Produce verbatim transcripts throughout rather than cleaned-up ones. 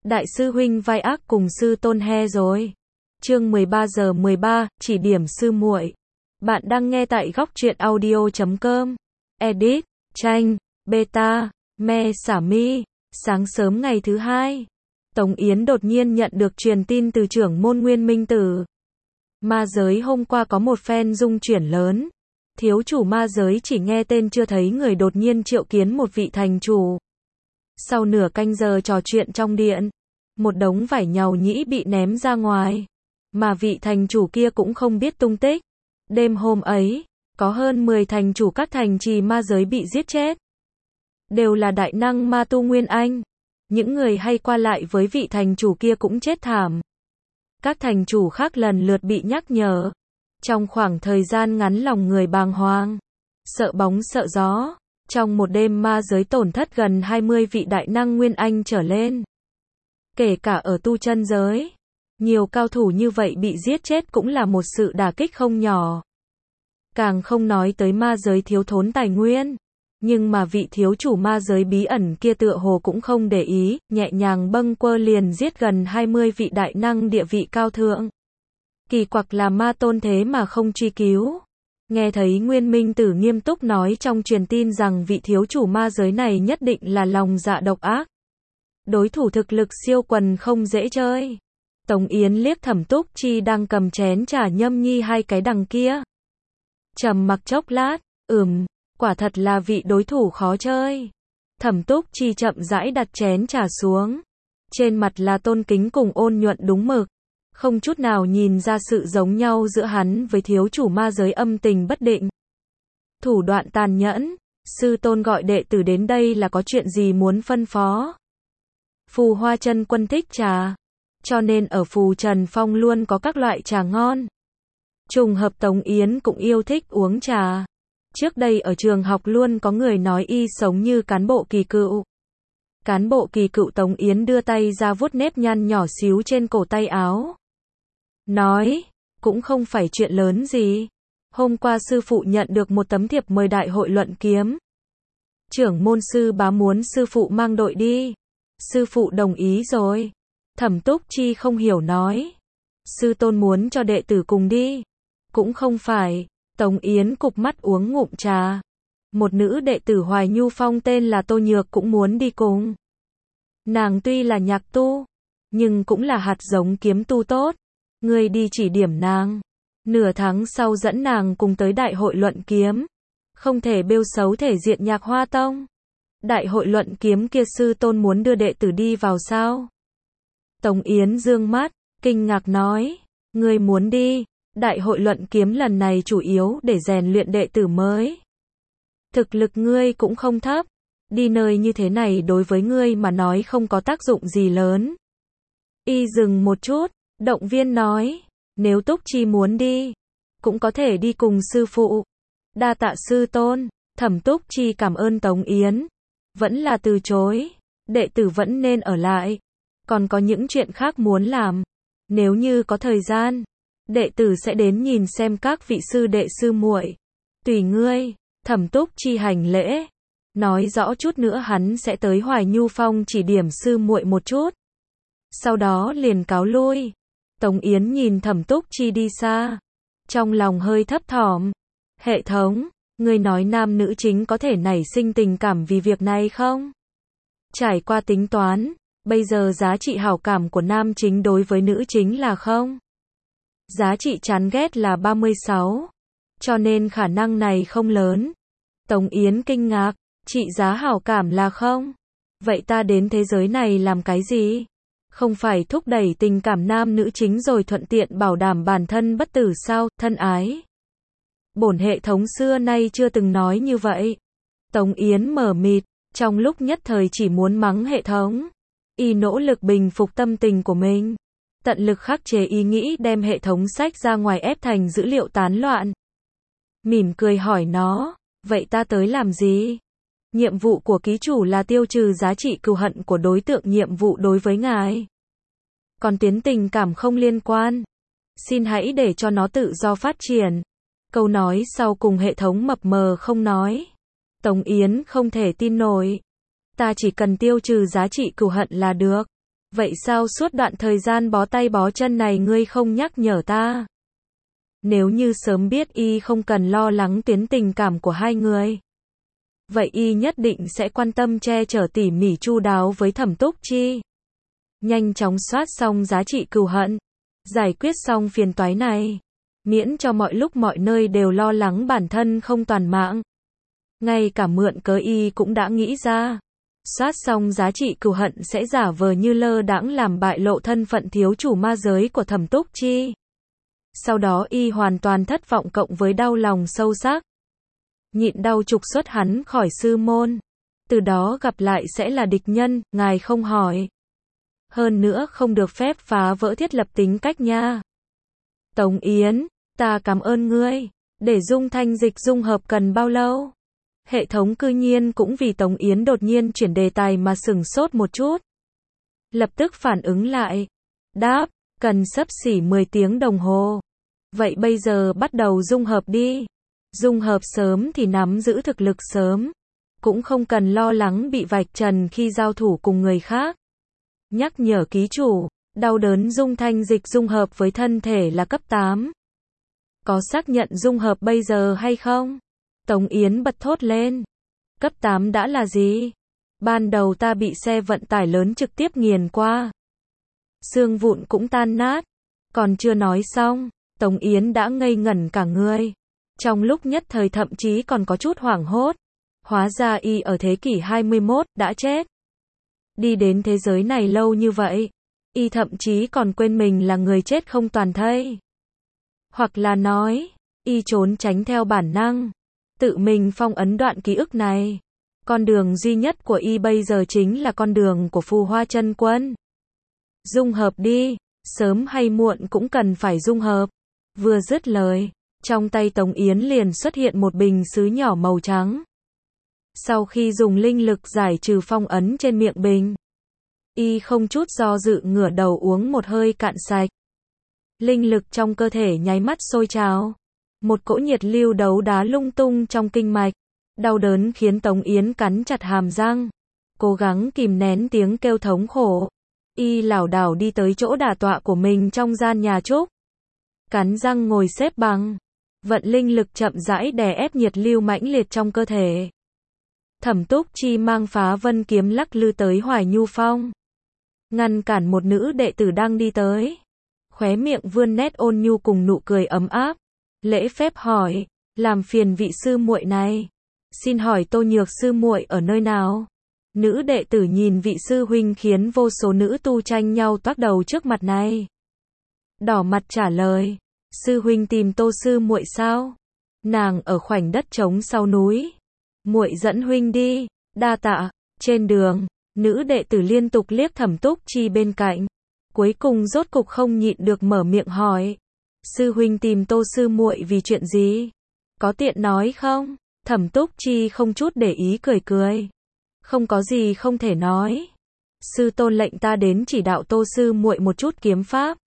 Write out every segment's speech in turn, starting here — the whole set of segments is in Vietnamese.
Đại sư huynh vai ác cùng sư tôn he rồi. Chương mười ba giờ mười ba, chỉ điểm sư muội. Bạn đang nghe tại góc truyện audio chấm com. Edit, tranh, beta, me xả mi. Sáng sớm ngày thứ hai, Tống Yến đột nhiên nhận được truyền tin từ trưởng môn Nguyên Minh Tử. Ma giới hôm qua có một phen dung chuyển lớn. Thiếu chủ ma giới chỉ nghe tên chưa thấy người đột nhiên triệu kiến một vị thành chủ. Sau nửa canh giờ trò chuyện trong điện, một đống vải nhàu nhĩ bị ném ra ngoài, mà vị thành chủ kia cũng không biết tung tích. Đêm hôm ấy, có hơn mười thành chủ các thành trì ma giới bị giết chết. Đều là đại năng ma tu Nguyên Anh. Những người hay qua lại với vị thành chủ kia cũng chết thảm. Các thành chủ khác lần lượt bị nhắc nhở. Trong khoảng thời gian ngắn lòng người bàng hoàng, sợ bóng sợ gió. Trong một đêm ma giới tổn thất gần hai mươi vị đại năng Nguyên Anh trở lên. Kể cả ở tu chân giới, nhiều cao thủ như vậy bị giết chết cũng là một sự đả kích không nhỏ. Càng không nói tới ma giới thiếu thốn tài nguyên. Nhưng mà vị thiếu chủ ma giới bí ẩn kia tựa hồ cũng không để ý, nhẹ nhàng bâng quơ liền giết gần hai mươi vị đại năng địa vị cao thượng. Kỳ quặc là ma tôn thế mà không truy cứu. Nghe thấy Nguyên Minh Tử nghiêm túc nói trong truyền tin rằng vị thiếu chủ ma giới này nhất định là lòng dạ độc ác. Đối thủ thực lực siêu quần không dễ chơi. Tống Yến liếc Thẩm Túc Chi đang cầm chén trà nhâm nhi hai cái đằng kia. Trầm mặc chốc lát, ừm, quả thật là vị đối thủ khó chơi. Thẩm Túc Chi chậm rãi đặt chén trà xuống. Trên mặt là tôn kính cùng ôn nhuận đúng mực. Không chút nào nhìn ra sự giống nhau giữa hắn với thiếu chủ ma giới âm tình bất định. Thủ đoạn tàn nhẫn, sư tôn gọi đệ tử đến đây là có chuyện gì muốn phân phó. Phù Hoa Chân Quân thích trà, cho nên ở Phù Trần Phong luôn có các loại trà ngon. Trùng hợp Tống Yến cũng yêu thích uống trà. Trước đây ở trường học luôn có người nói y sống như cán bộ kỳ cựu. Cán bộ kỳ cựu Tống Yến đưa tay ra vuốt nếp nhăn nhỏ xíu trên cổ tay áo. Nói, cũng không phải chuyện lớn gì. Hôm qua sư phụ nhận được một tấm thiệp mời đại hội luận kiếm. Trưởng môn sư bá muốn sư phụ mang đội đi. Sư phụ đồng ý rồi. Thẩm Túc Chi không hiểu nói. Sư tôn muốn cho đệ tử cùng đi. Cũng không phải. Tống Yến cụp mắt uống ngụm trà. Một nữ đệ tử Hoài Nhu Phong tên là Tô Nhược cũng muốn đi cùng. Nàng tuy là nhạc tu, nhưng cũng là hạt giống kiếm tu tốt. Ngươi đi chỉ điểm nàng. Nửa tháng sau dẫn nàng cùng tới đại hội luận kiếm. Không thể bêu xấu thể diện Nhạc Hoa Tông. Đại hội luận kiếm kia sư tôn muốn đưa đệ tử đi vào sao? Tống Yến dương mắt, kinh ngạc nói. Ngươi muốn đi? Đại hội luận kiếm lần này chủ yếu để rèn luyện đệ tử mới. Thực lực ngươi cũng không thấp. Đi nơi như thế này đối với ngươi mà nói không có tác dụng gì lớn. Y dừng một chút, động viên nói. Nếu Túc Chi muốn đi, cũng có thể đi cùng sư phụ. Đa tạ sư tôn. Thẩm Túc Chi cảm ơn Tống Yến. Vẫn là từ chối. Đệ tử vẫn nên ở lại. Còn có những chuyện khác muốn làm. Nếu như có thời gian, đệ tử sẽ đến nhìn xem các vị sư đệ sư muội. Tùy ngươi. Thẩm Túc Chi hành lễ. Nói rõ chút nữa hắn sẽ tới Hoài Nhu Phong chỉ điểm sư muội một chút. Sau đó liền cáo lui. Tống Yến nhìn Thẩm Túc Chi đi xa. Trong lòng hơi thấp thỏm. Hệ thống, ngươi nói nam nữ chính có thể nảy sinh tình cảm vì việc này không? Trải qua tính toán, bây giờ giá trị hảo cảm của nam chính đối với nữ chính là không. Giá trị chán ghét là ba mươi sáu. Cho nên khả năng này không lớn. Tống Yến kinh ngạc, trị giá hảo cảm là không? Vậy ta đến thế giới này làm cái gì? Không phải thúc đẩy tình cảm nam nữ chính rồi thuận tiện bảo đảm bản thân bất tử sao, thân ái? Bổn hệ thống xưa nay chưa từng nói như vậy. Tống Yến mờ mịt, trong lúc nhất thời chỉ muốn mắng hệ thống. Y nỗ lực bình phục tâm tình của mình. Tận lực khắc chế ý nghĩ đem hệ thống sách ra ngoài ép thành dữ liệu tán loạn. Mỉm cười hỏi nó, vậy ta tới làm gì? Nhiệm vụ của ký chủ là tiêu trừ giá trị cừu hận của đối tượng nhiệm vụ đối với ngài. Còn tuyến tình cảm không liên quan. Xin hãy để cho nó tự do phát triển. Câu nói sau cùng hệ thống mập mờ không nói. Tống Yến không thể tin nổi. Ta chỉ cần tiêu trừ giá trị cừu hận là được. Vậy sao suốt đoạn thời gian bó tay bó chân này ngươi không nhắc nhở ta? Nếu như sớm biết y không cần lo lắng tuyến tình cảm của hai người, vậy y nhất định sẽ quan tâm che chở tỉ mỉ chu đáo với Thẩm Túc Chi. Nhanh chóng soát xong giá trị cừu hận, giải quyết xong phiền toái này, miễn cho mọi lúc mọi nơi đều lo lắng bản thân không toàn mạng. Ngay cả mượn cớ y cũng đã nghĩ ra. Soát xong giá trị cừu hận sẽ giả vờ như lơ đãng làm bại lộ thân phận thiếu chủ ma giới của Thẩm Túc Chi. Sau đó y hoàn toàn thất vọng cộng với đau lòng sâu sắc. Nhịn đau trục xuất hắn khỏi sư môn. Từ đó gặp lại sẽ là địch nhân, ngài không hỏi. Hơn nữa không được phép phá vỡ thiết lập tính cách nha. Tống Yến, ta cảm ơn ngươi. Để dung thanh dịch dung hợp cần bao lâu? Hệ thống cư nhiên cũng vì Tống Yến đột nhiên chuyển đề tài mà sửng sốt một chút. Lập tức phản ứng lại. Đáp, cần xấp xỉ mười tiếng đồng hồ. Vậy bây giờ bắt đầu dung hợp đi. Dung hợp sớm thì nắm giữ thực lực sớm. Cũng không cần lo lắng bị vạch trần khi giao thủ cùng người khác. Nhắc nhở ký chủ, đau đớn dung thanh dịch dung hợp với thân thể là cấp tám. Có xác nhận dung hợp bây giờ hay không? Tống Yến bật thốt lên. Cấp tám đã là gì? Ban đầu ta bị xe vận tải lớn trực tiếp nghiền qua. Xương vụn cũng tan nát. Còn chưa nói xong, Tống Yến đã ngây ngẩn cả người. Trong lúc nhất thời thậm chí còn có chút hoảng hốt. Hóa ra y ở thế kỷ hai mươi mốt đã chết. Đi đến thế giới này lâu như vậy, y thậm chí còn quên mình là người chết không toàn thây. Hoặc là nói, y trốn tránh theo bản năng, tự mình phong ấn đoạn ký ức này. Con đường duy nhất của y bây giờ chính là con đường của Phù Hoa Chân Quân. Dung hợp đi, sớm hay muộn cũng cần phải dung hợp. Vừa dứt lời, trong tay Tống Yến liền xuất hiện một bình sứ nhỏ màu trắng. Sau khi dùng linh lực giải trừ phong ấn trên miệng bình, y không chút do dự ngửa đầu uống một hơi cạn sạch. Linh lực trong cơ thể nháy mắt sôi trào. Một cỗ nhiệt lưu đấu đá lung tung trong kinh mạch. Đau đớn khiến Tống Yến cắn chặt hàm răng. Cố gắng kìm nén tiếng kêu thống khổ. Y lảo đảo đi tới chỗ đả tọa của mình trong gian nhà trúc. Cắn răng ngồi xếp bằng. Vận linh lực chậm rãi đè ép nhiệt lưu mãnh liệt trong cơ thể. Thẩm Túc Chi mang Phá Vân kiếm lắc lư tới Hoài Nhu Phong. Ngăn cản một nữ đệ tử đang đi tới. Khóe miệng vươn nét ôn nhu cùng nụ cười ấm áp. Lễ phép hỏi, làm phiền vị sư muội này. Xin hỏi Tô Nhược sư muội ở nơi nào? Nữ đệ tử nhìn vị sư huynh khiến vô số nữ tu tranh nhau toác đầu trước mặt này. Đỏ mặt trả lời, sư huynh tìm Tô sư muội sao? Nàng ở khoảnh đất trống sau núi. Muội dẫn huynh đi. Đa tạ. Trên đường, nữ đệ tử liên tục liếc Thẩm Túc Chi bên cạnh. Cuối cùng rốt cục không nhịn được mở miệng hỏi. Sư huynh tìm Tô sư muội vì chuyện gì? Có tiện nói không? Thẩm Túc Chi không chút để ý cười cười. Không có gì không thể nói. Sư tôn lệnh ta đến chỉ đạo Tô sư muội một chút kiếm pháp.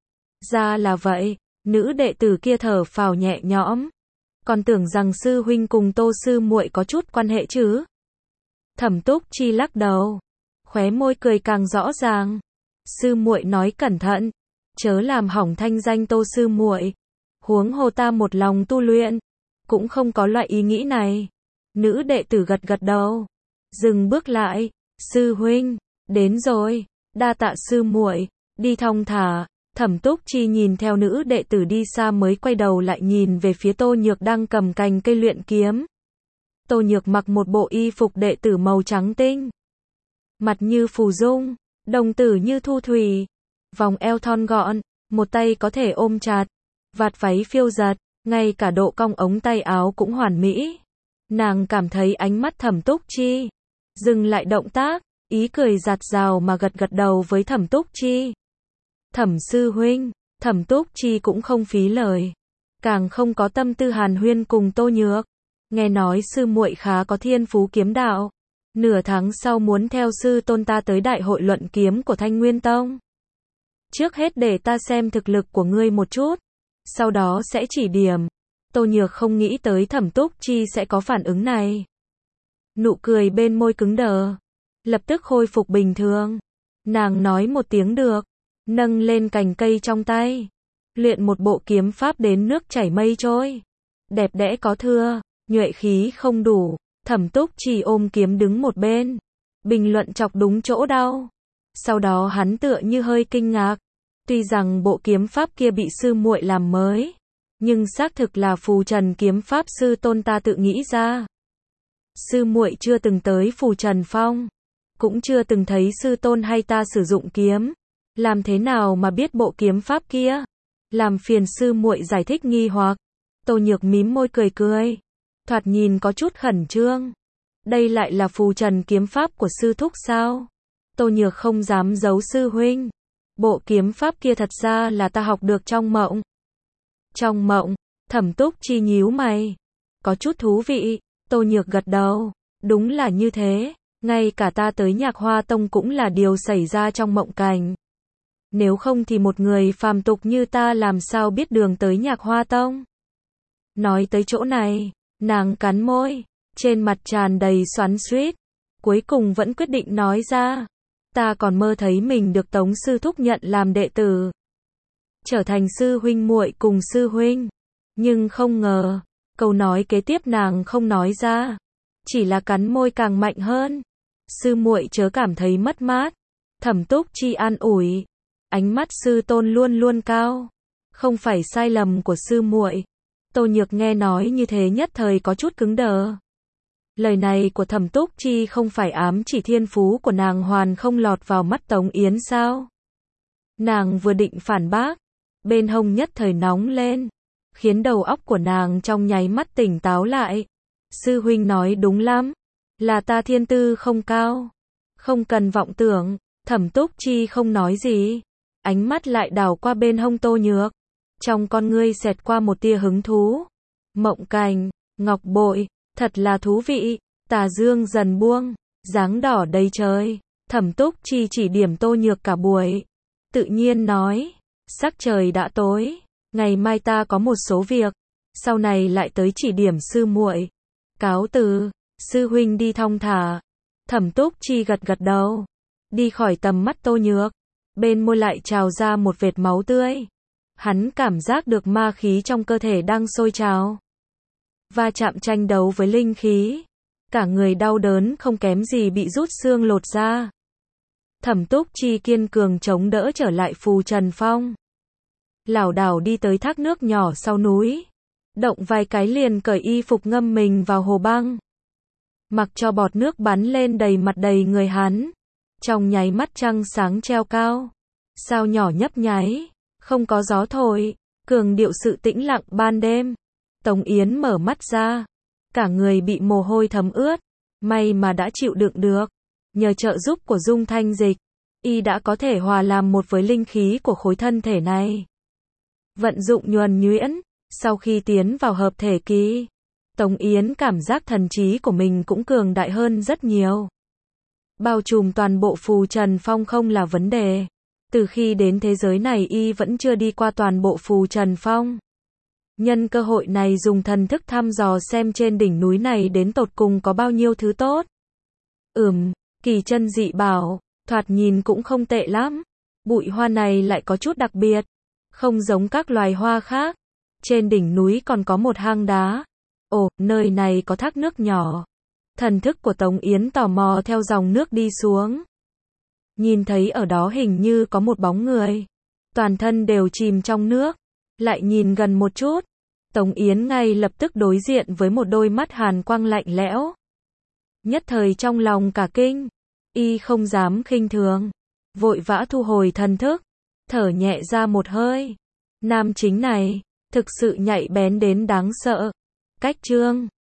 Ra là vậy, nữ đệ tử kia thở phào nhẹ nhõm. Còn tưởng rằng sư huynh cùng Tô sư muội có chút quan hệ chứ? Thẩm Túc Chi lắc đầu, khóe môi cười càng rõ ràng. Sư muội nói cẩn thận, chớ làm hỏng thanh danh Tô sư muội. Huống hồ ta một lòng tu luyện, cũng không có loại ý nghĩ này. Nữ đệ tử gật gật đầu, dừng bước lại. Sư huynh, đến rồi. Đa tạ sư muội, đi thong thả. Thẩm Túc Chi nhìn theo nữ đệ tử đi xa mới quay đầu lại nhìn về phía Tô Nhược đang cầm cành cây luyện kiếm. Tô Nhược mặc một bộ y phục đệ tử màu trắng tinh. Mặt như phù dung, đồng tử như thu thủy, vòng eo thon gọn, một tay có thể ôm chặt, vạt váy phiêu giật, ngay cả độ cong ống tay áo cũng hoàn mỹ. Nàng cảm thấy ánh mắt Thẩm Túc Chi dừng lại động tác, ý cười giạt rào mà gật gật đầu với Thẩm Túc Chi. Thẩm sư huynh, Thẩm Túc Chi cũng không phí lời, càng không có tâm tư hàn huyên cùng Tô Nhược. Nghe nói sư muội khá có thiên phú kiếm đạo, nửa tháng sau muốn theo sư tôn ta tới đại hội luận kiếm của Thanh Nguyên Tông. Trước hết để ta xem thực lực của ngươi một chút, sau đó sẽ chỉ điểm. Tô Nhược không nghĩ tới Thẩm Túc Chi sẽ có phản ứng này. Nụ cười bên môi cứng đờ, lập tức khôi phục bình thường. Nàng nói một tiếng được, nâng lên cành cây trong tay, luyện một bộ kiếm pháp đến nước chảy mây trôi. Đẹp đẽ có thưa, nhuệ khí không đủ, Thẩm Túc Chi ôm kiếm đứng một bên, bình luận chọc đúng chỗ đau. Sau đó hắn tựa như hơi kinh ngạc, tuy rằng bộ kiếm pháp kia bị sư muội làm mới, nhưng xác thực là phù trần kiếm pháp sư tôn ta tự nghĩ ra. Sư muội chưa từng tới phù trần phong, cũng chưa từng thấy sư tôn hay ta sử dụng kiếm, làm thế nào mà biết bộ kiếm pháp kia? Làm phiền sư muội giải thích nghi hoặc. Tô Nhược mím môi cười cười, thoạt nhìn có chút khẩn trương. Đây lại là phù trần kiếm pháp của sư thúc sao? Tô Nhược không dám giấu sư huynh. Bộ kiếm pháp kia thật ra là ta học được trong mộng. Trong mộng? Thẩm Túc Chi nhíu mày. Có chút thú vị. Tô Nhược gật đầu. Đúng là như thế. Ngay cả ta tới Nhạc Hoa Tông cũng là điều xảy ra trong mộng cảnh. Nếu không thì một người phàm tục như ta làm sao biết đường tới Nhạc Hoa Tông? Nói tới chỗ này, nàng cắn môi, trên mặt tràn đầy xoắn xuýt, cuối cùng vẫn quyết định nói ra. Ta còn mơ thấy mình được Tống sư thúc nhận làm đệ tử, trở thành sư huynh muội cùng sư huynh. Nhưng không ngờ, câu nói kế tiếp nàng không nói ra, chỉ là cắn môi càng mạnh hơn. Sư muội chớ cảm thấy mất mát. Thẩm Túc Chi an ủi. Ánh mắt sư tôn luôn luôn cao, không phải sai lầm của sư muội. Tô Nhược nghe nói như thế nhất thời có chút cứng đờ. Lời này của Thẩm Túc Chi không phải ám chỉ thiên phú của nàng hoàn không lọt vào mắt Tống Yến sao? Nàng vừa định phản bác, bên hông nhất thời nóng lên, khiến đầu óc của nàng trong nháy mắt tỉnh táo lại. Sư huynh nói đúng lắm, là ta thiên tư không cao, không cần vọng tưởng. Thẩm Túc Chi không nói gì, ánh mắt lại đảo qua bên hông Tô Nhược, trong con ngươi xẹt qua một tia hứng thú. Mộng cảnh, ngọc bội, thật là thú vị. Tà dương dần buông, dáng đỏ đầy trời. Thẩm Túc Chi chỉ điểm Tô Nhược cả buổi, tự nhiên nói, sắc trời đã tối, ngày mai ta có một số việc, sau này lại tới chỉ điểm sư muội. Cáo từ, sư huynh đi thong thả. Thẩm Túc Chi gật gật đầu, đi khỏi tầm mắt Tô Nhược, bên môi lại trào ra một vệt máu tươi. Hắn cảm giác được ma khí trong cơ thể đang sôi trào, va chạm tranh đấu với linh khí, cả người đau đớn không kém gì bị rút xương lột ra. Thẩm Túc Chi kiên cường chống đỡ trở lại phù trần phong, lảo đảo đi tới thác nước nhỏ sau núi, động vài cái liền cởi y phục ngâm mình vào hồ băng, mặc cho bọt nước bắn lên đầy mặt đầy người hắn. Trong nháy mắt trăng sáng treo cao, sao nhỏ nhấp nháy, không có gió thổi, cường điệu sự tĩnh lặng ban đêm. Tống Yến mở mắt ra, cả người bị mồ hôi thấm ướt, may mà đã chịu đựng được. Nhờ trợ giúp của dung thanh dịch, y đã có thể hòa làm một với linh khí của khối thân thể này. Vận dụng nhuần nhuyễn, sau khi tiến vào hợp thể kỳ, Tống Yến cảm giác thần trí của mình cũng cường đại hơn rất nhiều. Bao trùm toàn bộ phù trần phong không là vấn đề. Từ khi đến thế giới này y vẫn chưa đi qua toàn bộ phù trần phong. Nhân cơ hội này dùng thần thức thăm dò xem trên đỉnh núi này đến tột cùng có bao nhiêu thứ tốt. Ừm, kỳ chân dị bảo, thoạt nhìn cũng không tệ lắm. Bụi hoa này lại có chút đặc biệt, không giống các loài hoa khác. Trên đỉnh núi còn có một hang đá. Ồ, nơi này có thác nước nhỏ. Thần thức của Tống Yến tò mò theo dòng nước đi xuống. Nhìn thấy ở đó hình như có một bóng người. Toàn thân đều chìm trong nước. Lại nhìn gần một chút, Tống Yến ngay lập tức đối diện với một đôi mắt hàn quang lạnh lẽo. Nhất thời trong lòng cả kinh, y không dám khinh thường, vội vã thu hồi thần thức, thở nhẹ ra một hơi. Nam chính này, thực sự nhạy bén đến đáng sợ. Cách chương